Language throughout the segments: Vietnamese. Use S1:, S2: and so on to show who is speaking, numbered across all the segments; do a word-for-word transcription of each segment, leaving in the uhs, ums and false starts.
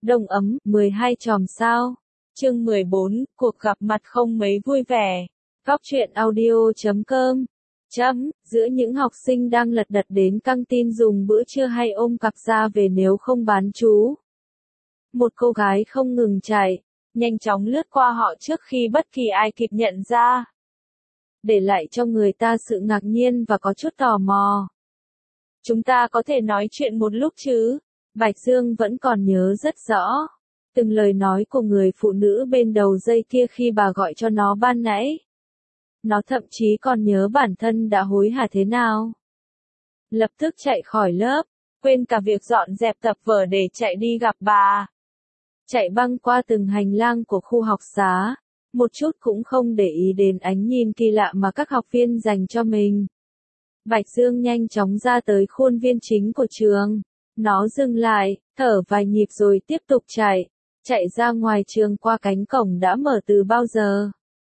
S1: Đông ấm, mười hai chòm sao. Chương mười bốn, cuộc gặp mặt không mấy vui vẻ. Góc truyện audio chấm com. Chấm, giữa những học sinh đang lật đật đến căng tin dùng bữa trưa hay ôm cặp ra về nếu không bán trú. Một cô gái không ngừng chạy, nhanh chóng lướt qua họ trước khi bất kỳ ai kịp nhận ra. Để lại cho người ta sự ngạc nhiên và có chút tò mò. Chúng ta có thể nói chuyện một lúc chứ? Bạch Dương vẫn còn nhớ rất rõ từng lời nói của người phụ nữ bên đầu dây kia khi bà gọi cho nó ban nãy. Nó thậm chí còn nhớ bản thân đã hối hả thế nào. Lập tức chạy khỏi lớp, quên cả việc dọn dẹp tập vở để chạy đi gặp bà. Chạy băng qua từng hành lang của khu học xá, một chút cũng không để ý đến ánh nhìn kỳ lạ mà các học viên dành cho mình. Bạch Dương nhanh chóng ra tới khuôn viên chính của trường. Nó dừng lại, thở vài nhịp rồi tiếp tục chạy, chạy ra ngoài trường qua cánh cổng đã mở từ bao giờ.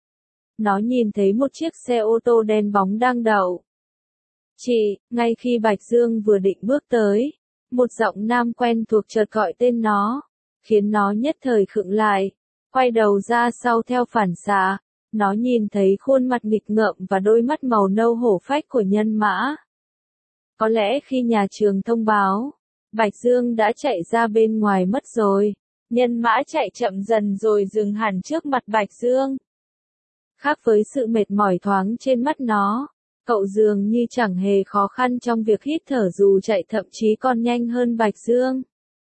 S1: Nó nhìn thấy một chiếc xe ô tô đen bóng đang đậu. Chị, ngay khi Bạch Dương vừa định bước tới, một giọng nam quen thuộc chợt gọi tên nó, khiến nó nhất thời khựng lại, quay đầu ra sau theo phản xạ. Nó nhìn thấy khuôn mặt nghịch ngợm và đôi mắt màu nâu hổ phách của Nhân Mã. Có lẽ khi nhà trường thông báo, Bạch Dương đã chạy ra bên ngoài mất rồi. Nhân Mã chạy chậm dần rồi dừng hẳn trước mặt Bạch Dương. Khác với sự mệt mỏi thoáng trên mắt nó, cậu dường như chẳng hề khó khăn trong việc hít thở dù chạy thậm chí còn nhanh hơn Bạch Dương.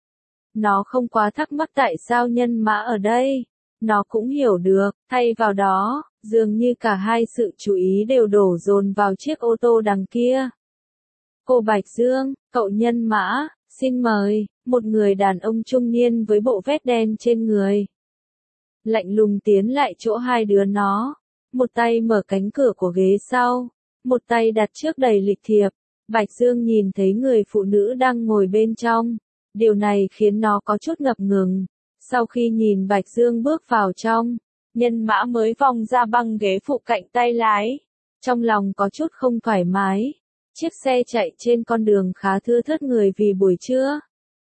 S1: Nó không quá thắc mắc tại sao Nhân Mã ở đây. Nó cũng hiểu được, thay vào đó, dường như cả hai sự chú ý đều đổ dồn vào chiếc ô tô đằng kia. Cô Bạch Dương, cậu Nhân Mã, xin mời, một người đàn ông trung niên với bộ vest đen trên người. Lạnh lùng tiến lại chỗ hai đứa nó, một tay mở cánh cửa của ghế sau, một tay đặt trước đầy lịch thiệp. Bạch Dương nhìn thấy người phụ nữ đang ngồi bên trong, điều này khiến nó có chút ngập ngừng. Sau khi nhìn Bạch Dương bước vào trong, Nhân Mã mới vòng ra băng ghế phụ cạnh tay lái. Trong lòng có chút không thoải mái. Chiếc xe chạy trên con đường khá thưa thớt người vì buổi trưa.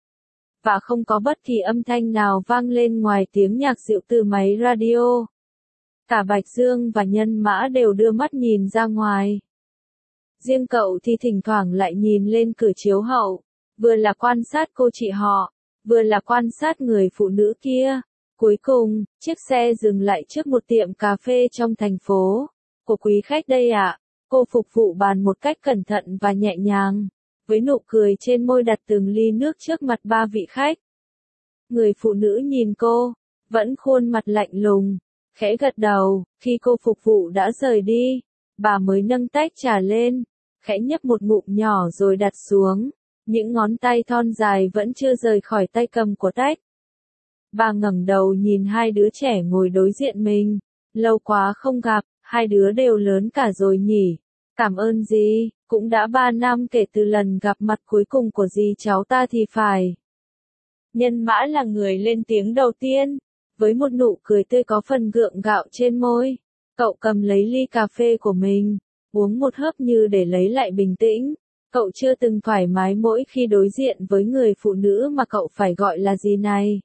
S1: Và không có bất kỳ âm thanh nào vang lên ngoài tiếng nhạc dịu từ máy radio. Cả Bạch Dương và Nhân Mã đều đưa mắt nhìn ra ngoài. Riêng cậu thì thỉnh thoảng lại nhìn lên cửa chiếu hậu, vừa là quan sát cô chị họ, vừa là quan sát người phụ nữ kia. Cuối cùng, chiếc xe dừng lại trước một tiệm cà phê trong thành phố. Của quý khách đây ạ. Cô phục vụ bàn một cách cẩn thận và nhẹ nhàng, với nụ cười trên môi đặt từng ly nước trước mặt ba vị khách. Người phụ nữ nhìn cô, vẫn khuôn mặt lạnh lùng, khẽ gật đầu. Khi cô phục vụ đã rời đi, bà mới nâng tách trà lên, khẽ nhấp một ngụm nhỏ rồi đặt xuống. Những ngón tay thon dài vẫn chưa rời khỏi tay cầm của tách. Bà ngẩng đầu nhìn hai đứa trẻ ngồi đối diện mình. Lâu quá không gặp, hai đứa đều lớn cả rồi nhỉ. Cảm ơn dì, cũng đã ba năm kể từ lần gặp mặt cuối cùng của dì cháu ta thì phải. Nhân Mã là người lên tiếng đầu tiên, với một nụ cười tươi có phần gượng gạo trên môi. Cậu cầm lấy ly cà phê của mình, uống một hớp như để lấy lại bình tĩnh. Cậu chưa từng thoải mái mỗi khi đối diện với người phụ nữ mà cậu phải gọi là gì này.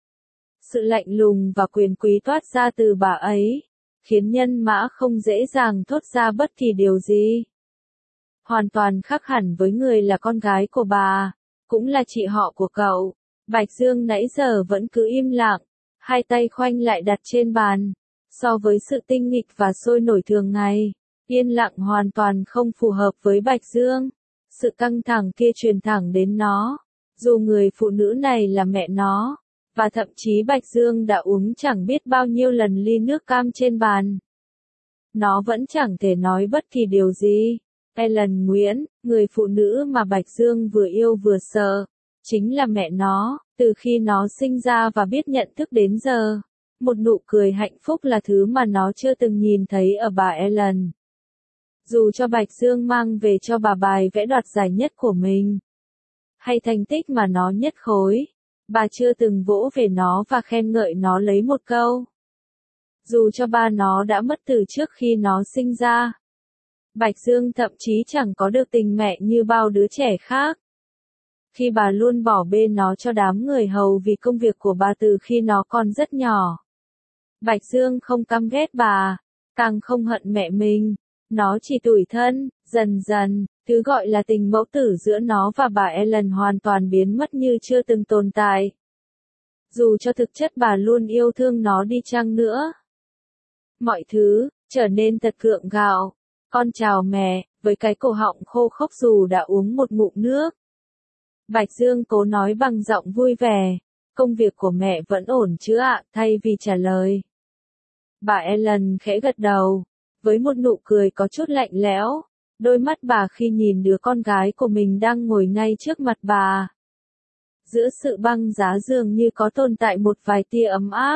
S1: Sự lạnh lùng và quyền quý toát ra từ bà ấy, khiến Nhân Mã không dễ dàng thốt ra bất kỳ điều gì. Hoàn toàn khác hẳn với người là con gái của bà, cũng là chị họ của cậu. Bạch Dương nãy giờ vẫn cứ im lặng, hai tay khoanh lại đặt trên bàn. So với sự tinh nghịch và sôi nổi thường ngày, yên lặng hoàn toàn không phù hợp với Bạch Dương. Sự căng thẳng kia truyền thẳng đến nó, dù người phụ nữ này là mẹ nó, và thậm chí Bạch Dương đã uống chẳng biết bao nhiêu lần ly nước cam trên bàn. Nó vẫn chẳng thể nói bất kỳ điều gì. Ellen Nguyễn, người phụ nữ mà Bạch Dương vừa yêu vừa sợ, chính là mẹ nó, từ khi nó sinh ra và biết nhận thức đến giờ. Một nụ cười hạnh phúc là thứ mà nó chưa từng nhìn thấy ở bà Ellen. Dù cho Bạch Dương mang về cho bà bài vẽ đoạt giải nhất của mình, hay thành tích mà nó nhất khối, bà chưa từng vỗ về nó và khen ngợi nó lấy một câu. Dù cho ba nó đã mất từ trước khi nó sinh ra, Bạch Dương thậm chí chẳng có được tình mẹ như bao đứa trẻ khác. khi bà luôn bỏ bê nó cho đám người hầu vì công việc của bà từ khi nó còn rất nhỏ. Bạch Dương không căm ghét bà, càng không hận mẹ mình, nó chỉ tủi thân. Dần dần, thứ gọi là tình mẫu tử giữa nó và bà Ellen hoàn toàn biến mất như chưa từng tồn tại. Dù cho thực chất bà luôn yêu thương nó đi chăng nữa. Mọi thứ trở nên thật gượng gạo. Con chào mẹ, với cái cổ họng khô khốc dù đã uống một ngụm nước. Bạch Dương cố nói bằng giọng vui vẻ, công việc của mẹ vẫn ổn chứ ạ, thay vì trả lời. Bà Ellen khẽ gật đầu, với một nụ cười có chút lạnh lẽo, đôi mắt bà khi nhìn đứa con gái của mình đang ngồi ngay trước mặt bà. Giữa sự băng giá dường như có tồn tại một vài tia ấm áp.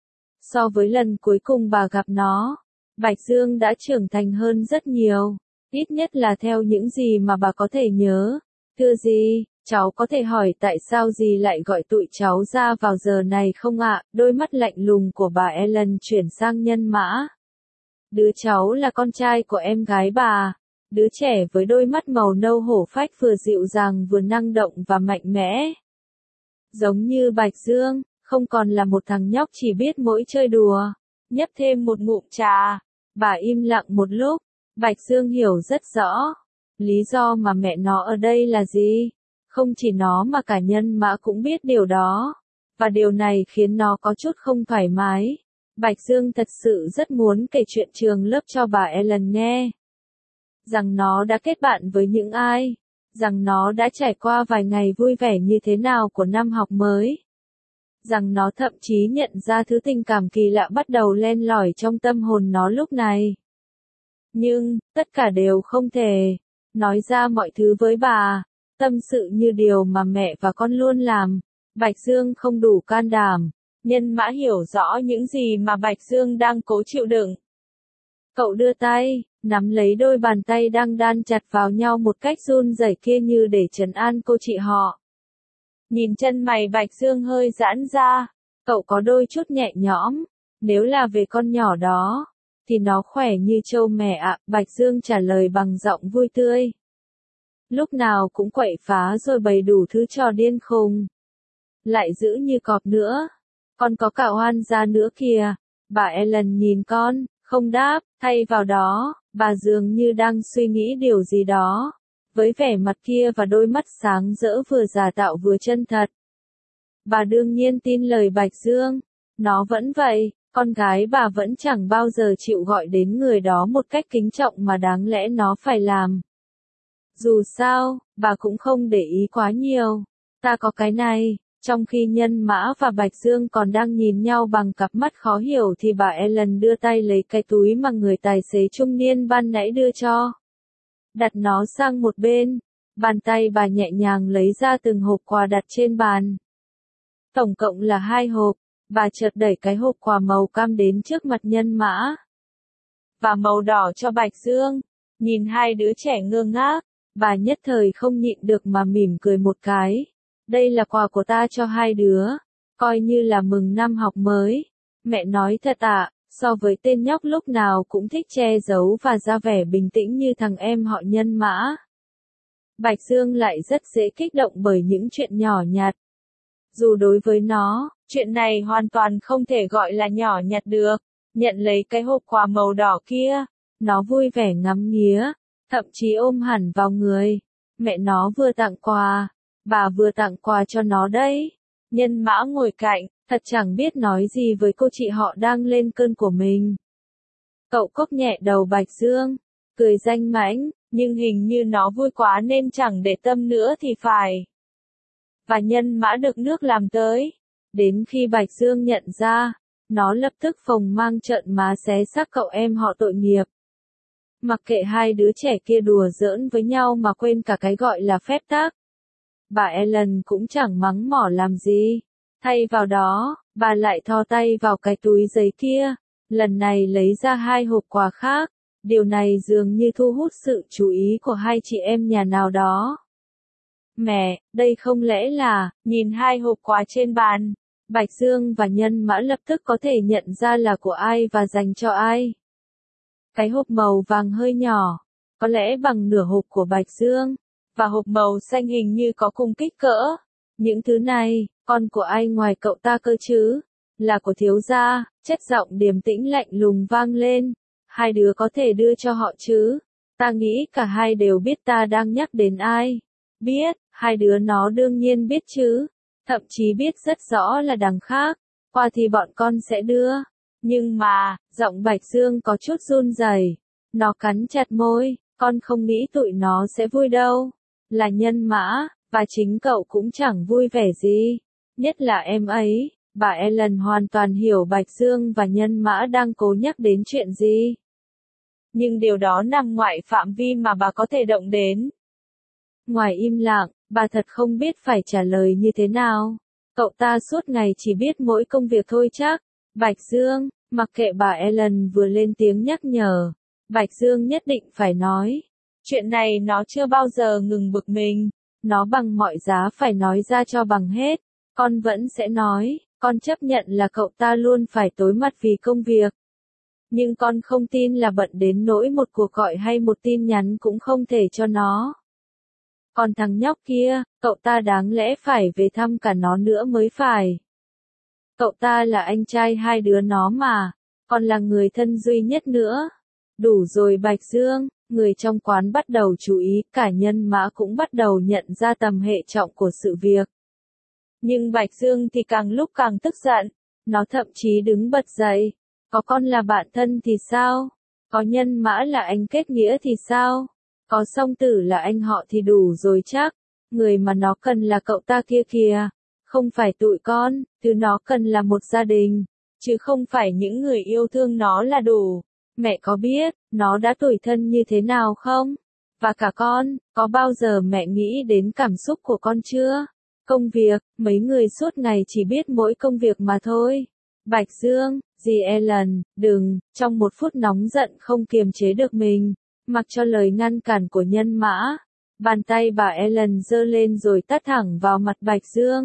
S1: So với lần cuối cùng bà gặp nó, Bạch Dương đã trưởng thành hơn rất nhiều, ít nhất là theo những gì mà bà có thể nhớ. Thưa dì, cháu có thể hỏi tại sao dì lại gọi tụi cháu ra vào giờ này không ạ? Đôi mắt lạnh lùng của bà Ellen chuyển sang nhân mã. Đứa cháu là con trai của em gái bà, đứa trẻ với đôi mắt màu nâu hổ phách vừa dịu dàng vừa năng động và mạnh mẽ. Giống như Bạch Dương, không còn là một thằng nhóc chỉ biết mỗi chơi đùa. Nhấp thêm một ngụm trà, bà im lặng một lúc, Bạch Dương hiểu rất rõ. Lý do mà mẹ nó ở đây là gì? Không chỉ nó mà cả nhân mã cũng biết điều đó. Và điều này khiến nó có chút không thoải mái. Bạch Dương thật sự rất muốn kể chuyện trường lớp cho bà Ellen nghe. Rằng nó đã kết bạn với những ai. Rằng nó đã trải qua vài ngày vui vẻ như thế nào của năm học mới. Rằng nó thậm chí nhận ra thứ tình cảm kỳ lạ bắt đầu len lỏi trong tâm hồn nó lúc này. Nhưng, tất cả đều không thể. Nói ra mọi thứ với bà, tâm sự như điều mà mẹ và con luôn làm. Bạch Dương không đủ can đảm. Nhân mã hiểu rõ những gì mà Bạch Dương đang cố chịu đựng. Cậu đưa tay, nắm lấy đôi bàn tay đang đan chặt vào nhau một cách run rẩy kia như để trấn an cô chị họ. Nhìn chân mày Bạch Dương hơi giãn ra, cậu có đôi chút nhẹ nhõm. Nếu là về con nhỏ đó, thì nó khỏe như trâu mẹ ạ, Bạch Dương trả lời bằng giọng vui tươi. Lúc nào cũng quậy phá rồi bày đủ thứ trò điên khùng. Lại giữ như cọp nữa. Con có cả oan gia nữa kìa. Bà Ellen nhìn con, không đáp, thay vào đó, bà dường như đang suy nghĩ điều gì đó. Với vẻ mặt kia và đôi mắt sáng rỡ vừa giả tạo vừa chân thật. Bà đương nhiên tin lời Bạch Dương. Nó vẫn vậy, con gái bà vẫn chẳng bao giờ chịu gọi đến người đó một cách kính trọng mà đáng lẽ nó phải làm. Dù sao, bà cũng không để ý quá nhiều. Ta có cái này. Trong khi Nhân Mã và Bạch Dương còn đang nhìn nhau bằng cặp mắt khó hiểu thì bà Ellen đưa tay lấy cái túi mà người tài xế trung niên ban nãy đưa cho. Đặt nó sang một bên. Bàn tay bà nhẹ nhàng lấy ra từng hộp quà đặt trên bàn. Tổng cộng là hai hộp. Bà chợt đẩy cái hộp quà màu cam đến trước mặt Nhân Mã. Và màu đỏ cho Bạch Dương. Nhìn hai đứa trẻ ngơ ngác, bà nhất thời không nhịn được mà mỉm cười một cái. Đây là quà của ta cho hai đứa, coi như là mừng năm học mới. Mẹ nói thật ạ, so với tên nhóc lúc nào cũng thích che giấu và ra vẻ bình tĩnh như thằng em họ Nhân Mã. Bạch Dương lại rất dễ kích động bởi những chuyện nhỏ nhặt. Dù đối với nó, chuyện này hoàn toàn không thể gọi là nhỏ nhặt được. Nhận lấy cái hộp quà màu đỏ kia, nó vui vẻ ngắm nghía, thậm chí ôm hẳn vào người. Mẹ nó vừa tặng quà. Bà vừa tặng quà cho nó đấy. Nhân Mã ngồi cạnh, thật chẳng biết nói gì với cô chị họ đang lên cơn của mình. Cậu cốc nhẹ đầu Bạch Dương, cười danh mãnh, nhưng hình như nó vui quá nên chẳng để tâm nữa thì phải. Và Nhân Mã được nước làm tới. Đến khi Bạch Dương nhận ra, nó lập tức phồng mang trợn má xé xác cậu em họ tội nghiệp. Mặc kệ hai đứa trẻ kia đùa giỡn với nhau mà quên cả cái gọi là phép tắc. Bà Ellen cũng chẳng mắng mỏ làm gì. Thay vào đó, bà lại thò tay vào cái túi giấy kia, lần này lấy ra hai hộp quà khác. Điều này dường như thu hút sự chú ý của hai chị em nhà nào đó. Mẹ, đây không lẽ là, nhìn hai hộp quà trên bàn, Bạch Dương và Nhân Mã lập tức có thể nhận ra là của ai và dành cho ai. Cái hộp màu vàng hơi nhỏ, có lẽ bằng nửa hộp của Bạch Dương. và hộp màu xanh hình như có cùng kích cỡ. Những thứ này, con của ai ngoài cậu ta cơ chứ? Là của thiếu gia, chất giọng điềm tĩnh lạnh lùng vang lên. Hai đứa có thể đưa cho họ chứ? Ta nghĩ cả hai đều biết ta đang nhắc đến ai. Biết, hai đứa nó đương nhiên biết chứ. Thậm chí biết rất rõ là đằng khác. Qua thì bọn con sẽ đưa. Nhưng mà, giọng Bạch Dương có chút run rẩy. Nó cắn chặt môi, con không nghĩ tụi nó sẽ vui đâu. Là Nhân Mã, và chính cậu cũng chẳng vui vẻ gì. Nhất là em ấy, bà Ellen hoàn toàn hiểu Bạch Dương và Nhân Mã đang cố nhắc đến chuyện gì. Nhưng điều đó nằm ngoài phạm vi mà bà có thể động đến. Ngoài im lặng, bà thật không biết phải trả lời như thế nào. Cậu ta suốt ngày chỉ biết mỗi công việc thôi chắc. Bạch Dương, mặc kệ bà Ellen vừa lên tiếng nhắc nhở. Bạch Dương nhất định phải nói. Chuyện này nó chưa bao giờ ngừng bực mình. Nó bằng mọi giá phải nói ra cho bằng hết. Con vẫn sẽ nói, con chấp nhận là cậu ta luôn phải tối mặt vì công việc. Nhưng con không tin là bận đến nỗi một cuộc gọi hay một tin nhắn cũng không thể cho nó. Còn thằng nhóc kia, cậu ta đáng lẽ phải về thăm cả nó nữa mới phải. Cậu ta là anh trai hai đứa nó mà, còn là người thân duy nhất nữa. Đủ rồi Bạch Dương, người trong quán bắt đầu chú ý, cả Nhân Mã cũng bắt đầu nhận ra tầm hệ trọng của sự việc. Nhưng Bạch Dương thì càng lúc càng tức giận, nó thậm chí đứng bật dậy. Có con là bạn thân thì sao? Có Nhân Mã là anh kết nghĩa thì sao? Có Song Tử là anh họ thì đủ rồi chắc. Người mà nó cần là cậu ta kia kìa. Không phải tụi con, thứ nó cần là một gia đình. Chứ không phải những người yêu thương nó là đủ. Mẹ có biết, nó đã tủi thân như thế nào không? Và cả con, có bao giờ mẹ nghĩ đến cảm xúc của con chưa? Công việc, mấy người suốt ngày chỉ biết mỗi công việc mà thôi. Bạch Dương, dì Ellen, đừng, trong một phút nóng giận không kiềm chế được mình, mặc cho lời ngăn cản của Nhân Mã. Bàn tay bà Ellen giơ lên rồi tát thẳng vào mặt Bạch Dương.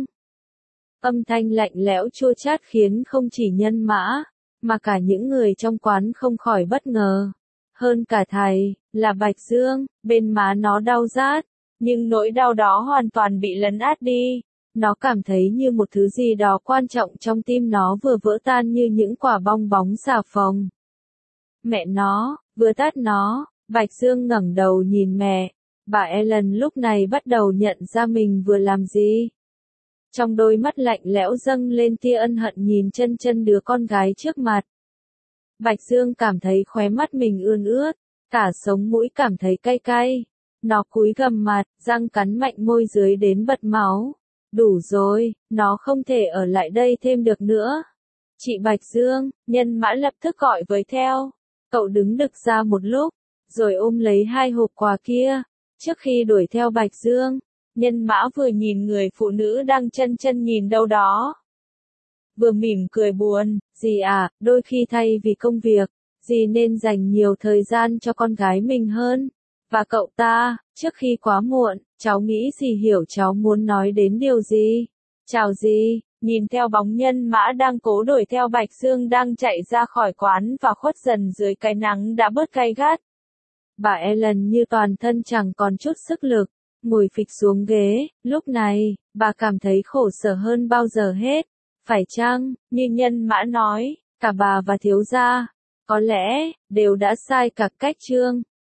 S1: Âm thanh lạnh lẽo chua chát khiến không chỉ Nhân Mã, mà cả những người trong quán không khỏi bất ngờ. Hơn cả thầy, là Bạch Dương, bên má nó đau rát, nhưng nỗi đau đó hoàn toàn bị lấn át đi. Nó cảm thấy như một thứ gì đó quan trọng trong tim nó vừa vỡ tan như những quả bong bóng xà phòng. Mẹ nó, vừa tát nó, Bạch Dương ngẩng đầu nhìn mẹ. Bà Ellen lúc này bắt đầu nhận ra mình vừa làm gì. Trong đôi mắt lạnh lẽo dâng lên tia ân hận nhìn chân chân đứa con gái trước mặt. Bạch Dương cảm thấy khóe mắt mình ươn ướt, cả sống mũi cảm thấy cay cay. Nó cúi gằm mặt, răng cắn mạnh môi dưới đến bật máu. Đủ rồi, nó không thể ở lại đây thêm được nữa. Chị Bạch Dương, Nhân Mã lập tức gọi với theo. Cậu đứng đực ra một lúc, rồi ôm lấy hai hộp quà kia. Trước khi đuổi theo Bạch Dương, Nhân Mã vừa nhìn người phụ nữ đang chân chân nhìn đâu đó. Vừa mỉm cười buồn, dì à, đôi khi thay vì công việc, dì nên dành nhiều thời gian cho con gái mình hơn. Và cậu ta, trước khi quá muộn, cháu nghĩ dì hiểu cháu muốn nói đến điều gì. Chào dì, nhìn theo bóng Nhân Mã đang cố đuổi theo Bạch Dương đang chạy ra khỏi quán và khuất dần dưới cái nắng đã bớt gay gắt. Bà Ellen như toàn thân chẳng còn chút sức lực, ngồi phịch xuống ghế, lúc này, bà cảm thấy khổ sở hơn bao giờ hết. Phải chăng, như Nhân Mã nói, cả bà và thiếu gia, có lẽ, đều đã sai cả cách chương.